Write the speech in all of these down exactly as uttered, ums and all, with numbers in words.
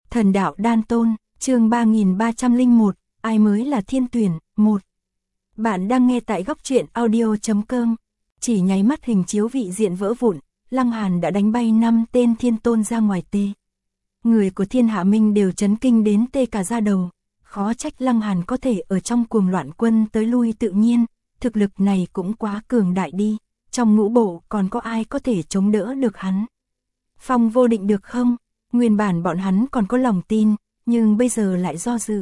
Thần đạo đan tôn, chương ba nghìn ba trăm lẻ một, ai mới là thiên tuyển, một. Bạn đang nghe tại góc truyện audio chấm com. Chỉ nháy mắt hình chiếu vị diện vỡ vụn, Lăng Hàn đã đánh bay năm tên thiên tôn ra ngoài tê. Người của Thiên Hạ Minh đều chấn kinh đến tê cả da đầu, khó trách Lăng Hàn có thể ở trong cuồng loạn quân tới lui tự nhiên, thực lực này cũng quá cường đại đi, trong ngũ bộ còn có ai có thể chống đỡ được hắn. Phong Vô Định được không? Nguyên bản bọn hắn còn có lòng tin, nhưng bây giờ lại do dự.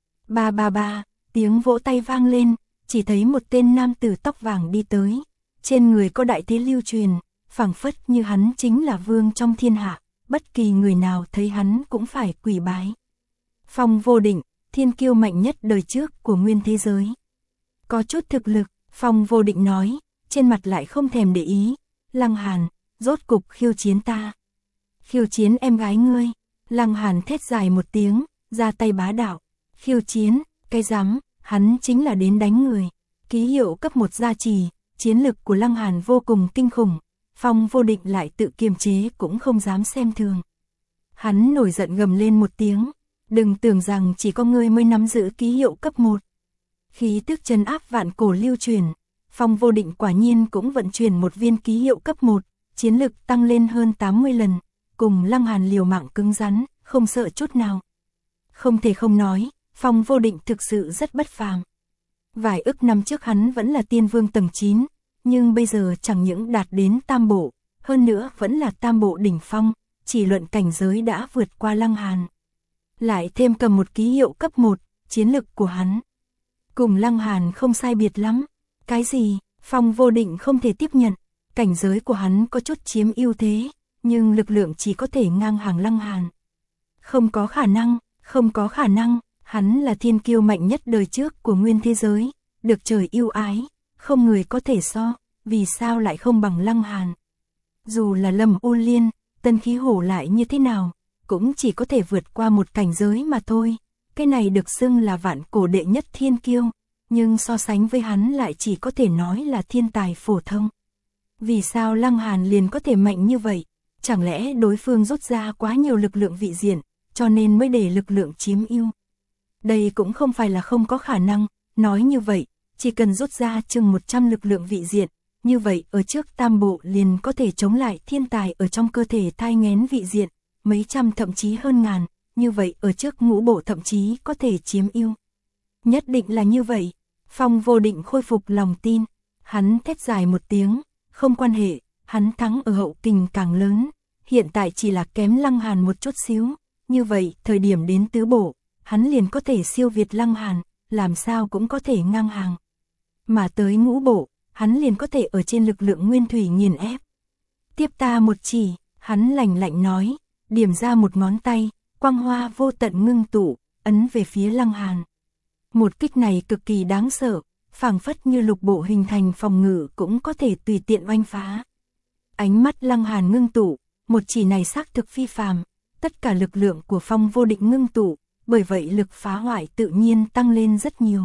Ba ba ba, tiếng vỗ tay vang lên, chỉ thấy một tên nam tử tóc vàng đi tới, trên người có đại thế lưu truyền, phảng phất như hắn chính là vương trong thiên hạ, bất kỳ người nào thấy hắn cũng phải quỳ bái. Phong Vô Định, thiên kiêu mạnh nhất đời trước của nguyên thế giới. Có chút thực lực, Phong Vô Định nói, trên mặt lại không thèm để ý. Lăng Hàn, rốt cục khiêu chiến ta. Khiêu chiến em gái ngươi. Lăng Hàn thét dài một tiếng, ra tay bá đạo. Khiêu chiến, cái rắm, hắn chính là đến đánh người. Ký hiệu cấp một gia trì, chiến lực của Lăng Hàn vô cùng kinh khủng. Phong Vô Định lại tự kiềm chế cũng không dám xem thường. Hắn nổi giận gầm lên một tiếng, đừng tưởng rằng chỉ có ngươi mới nắm giữ ký hiệu cấp một. Khí tức trấn áp vạn cổ lưu truyền, Phong Vô Định quả nhiên cũng vận chuyển một viên ký hiệu cấp một, chiến lực tăng lên hơn tám mươi lần, cùng Lăng Hàn liều mạng cứng rắn, không sợ chút nào. Không thể không nói, Phong Vô Định thực sự rất bất phàm. Vài ức năm trước hắn vẫn là tiên vương tầng chín, nhưng bây giờ chẳng những đạt đến tam bộ, hơn nữa vẫn là tam bộ đỉnh phong, chỉ luận cảnh giới đã vượt qua Lăng Hàn. Lại thêm cầm một ký hiệu cấp một, chiến lực của hắn cùng Lăng Hàn không sai biệt lắm. Cái gì? Phong Vô Định không thể tiếp nhận, cảnh giới của hắn có chút chiếm ưu thế, nhưng lực lượng chỉ có thể ngang hàng Lăng Hàn. Không có khả năng, không có khả năng, hắn là thiên kiêu mạnh nhất đời trước của nguyên thế giới, được trời yêu ái, không người có thể so, vì sao lại không bằng Lăng Hàn. Dù là Lâm U Liên, Tân Khí Hổ lại như thế nào, cũng chỉ có thể vượt qua một cảnh giới mà thôi. Cái này được xưng là vạn cổ đệ nhất thiên kiêu, nhưng so sánh với hắn lại chỉ có thể nói là thiên tài phổ thông. Vì sao Lăng Hàn liền có thể mạnh như vậy? Chẳng lẽ đối phương rút ra quá nhiều lực lượng vị diện, cho nên mới để lực lượng chiếm ưu? Đây cũng không phải là không có khả năng, nói như vậy, chỉ cần rút ra chừng một trăm lực lượng vị diện, như vậy ở trước tam bộ liền có thể chống lại thiên tài ở trong cơ thể thai nghén vị diện, mấy trăm thậm chí hơn ngàn, như vậy ở trước ngũ bộ thậm chí có thể chiếm ưu. Nhất định là như vậy. Phong Vô Định khôi phục lòng tin, hắn thét dài một tiếng, không quan hệ, hắn thắng ở hậu kình càng lớn, hiện tại chỉ là kém Lăng Hàn một chút xíu, như vậy thời điểm đến tứ bộ, hắn liền có thể siêu việt Lăng Hàn, làm sao cũng có thể ngang hàng. Mà tới ngũ bộ, hắn liền có thể ở trên lực lượng nguyên thủy nghiền ép. Tiếp ta một chỉ, hắn lạnh lạnh nói, điểm ra một ngón tay, quang hoa vô tận ngưng tụ, ấn về phía Lăng Hàn. Một kích này cực kỳ đáng sợ, phảng phất như lục bộ hình thành phòng ngự cũng có thể tùy tiện oanh phá. Ánh mắt Lăng Hàn ngưng tụ, một chỉ này xác thực phi phàm, tất cả lực lượng của Phong Vô Định ngưng tụ, bởi vậy lực phá hoại tự nhiên tăng lên rất nhiều.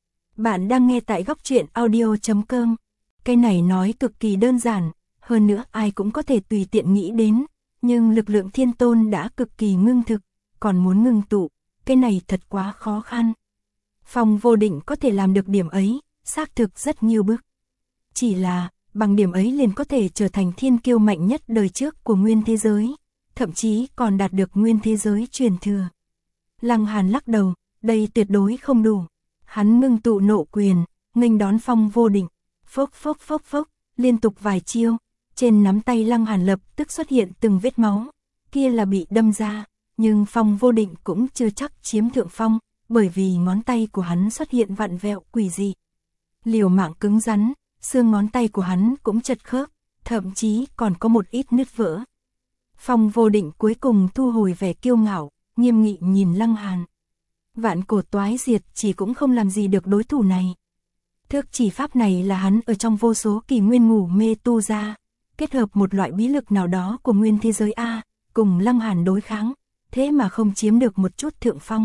Bạn đang nghe tại góc truyện audio chấm com. Cái này nói cực kỳ đơn giản, hơn nữa ai cũng có thể tùy tiện nghĩ đến, nhưng lực lượng thiên tôn đã cực kỳ ngưng thực, còn muốn ngưng tụ, cái này thật quá khó khăn. Phong Vô Định có thể làm được điểm ấy, xác thực rất nhiều bước. Chỉ là, bằng điểm ấy liền có thể trở thành thiên kiêu mạnh nhất đời trước của nguyên thế giới, thậm chí còn đạt được nguyên thế giới truyền thừa. Lăng Hàn lắc đầu, đây tuyệt đối không đủ. Hắn ngưng tụ nộ quyền, nghênh đón Phong Vô Định, phốc phốc phốc phốc, liên tục vài chiêu, trên nắm tay Lăng Hàn lập tức xuất hiện từng vết máu, kia là bị đâm ra, nhưng Phong Vô Định cũng chưa chắc chiếm thượng phong, bởi vì ngón tay của hắn xuất hiện vặn vẹo quỷ dị. Liều mạng cứng rắn, xương ngón tay của hắn cũng chật khớp, thậm chí còn có một ít nứt vỡ. Phong Vô Định cuối cùng thu hồi vẻ kiêu ngạo, nghiêm nghị nhìn Lăng Hàn. Vạn cổ toái diệt chỉ cũng không làm gì được đối thủ này. Thước chỉ pháp này là hắn ở trong vô số kỳ nguyên ngủ mê tu ra, kết hợp một loại bí lực nào đó của nguyên thế giới A, cùng Lăng Hàn đối kháng, thế mà không chiếm được một chút thượng phong.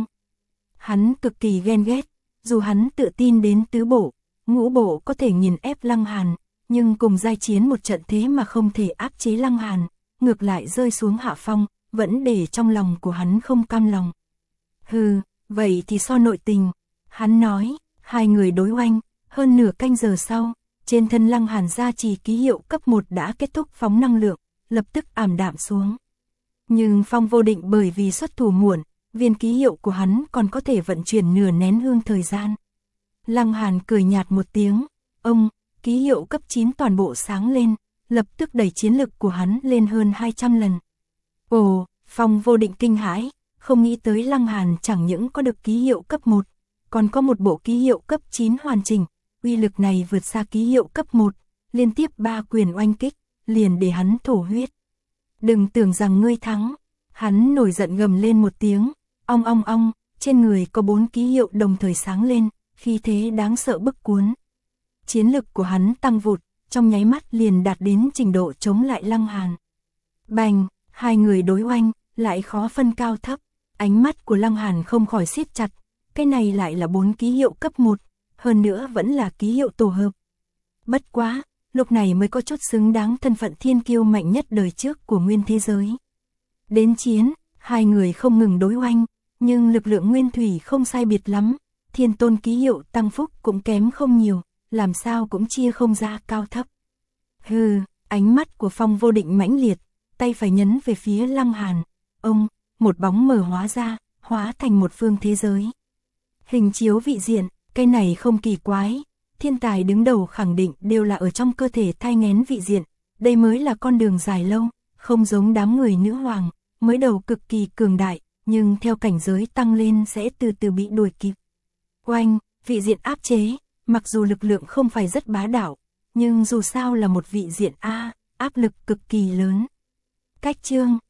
Hắn cực kỳ ghen ghét, dù hắn tự tin đến tứ bộ, ngũ bộ có thể nghiền ép Lăng Hàn, nhưng cùng giai chiến một trận thế mà không thể áp chế Lăng Hàn, ngược lại rơi xuống hạ phong, vẫn để trong lòng của hắn không cam lòng. Hừ, vậy thì so nội tình. Hắn nói, hai người đối oanh, hơn nửa canh giờ sau, trên thân Lăng Hàn gia trì ký hiệu cấp một đã kết thúc phóng năng lượng, lập tức ảm đạm xuống. Nhưng Phong Vô Định bởi vì xuất thủ muộn, viên ký hiệu của hắn còn có thể vận chuyển nửa nén hương thời gian. Lăng Hàn cười nhạt một tiếng, ông, ký hiệu cấp chín toàn bộ sáng lên, lập tức đẩy chiến lực của hắn lên hơn hai trăm lần. Ồ, Phong Vô Định kinh hãi, không nghĩ tới Lăng Hàn chẳng những có được ký hiệu cấp một, còn có một bộ ký hiệu cấp chín hoàn chỉnh, uy lực này vượt xa ký hiệu cấp một, liên tiếp ba quyền oanh kích, liền để hắn thổ huyết. Đừng tưởng rằng ngươi thắng, hắn nổi giận gầm lên một tiếng, ong ong ong, trên người có bốn ký hiệu đồng thời sáng lên, khí thế đáng sợ bức cuốn. Chiến lực của hắn tăng vụt, trong nháy mắt liền đạt đến trình độ chống lại Lăng Hàn. Bành, hai người đối oanh, lại khó phân cao thấp, ánh mắt của Lăng Hàn không khỏi siết chặt, cái này lại là bốn ký hiệu cấp một, hơn nữa vẫn là ký hiệu tổ hợp. Bất quá, lúc này mới có chút xứng đáng thân phận thiên kiêu mạnh nhất đời trước của nguyên thế giới. Đến chiến, hai người không ngừng đối oanh, nhưng lực lượng nguyên thủy không sai biệt lắm, thiên tôn ký hiệu tăng phúc cũng kém không nhiều, làm sao cũng chia không ra cao thấp. Hừ, ánh mắt của Phong Vô Định mãnh liệt, tay phải nhấn về phía Lăng Hàn, ông, một bóng mờ hóa ra, hóa thành một phương thế giới. Hình chiếu vị diện, cái này không kỳ quái, thiên tài đứng đầu khẳng định đều là ở trong cơ thể thai nghén vị diện, đây mới là con đường dài lâu, không giống đám người nữ hoàng, mới đầu cực kỳ cường đại, nhưng theo cảnh giới tăng lên sẽ từ từ bị đuổi kịp. Oanh, vị diện áp chế, mặc dù lực lượng không phải rất bá đạo, nhưng dù sao là một vị diện A, áp lực cực kỳ lớn. Cách chương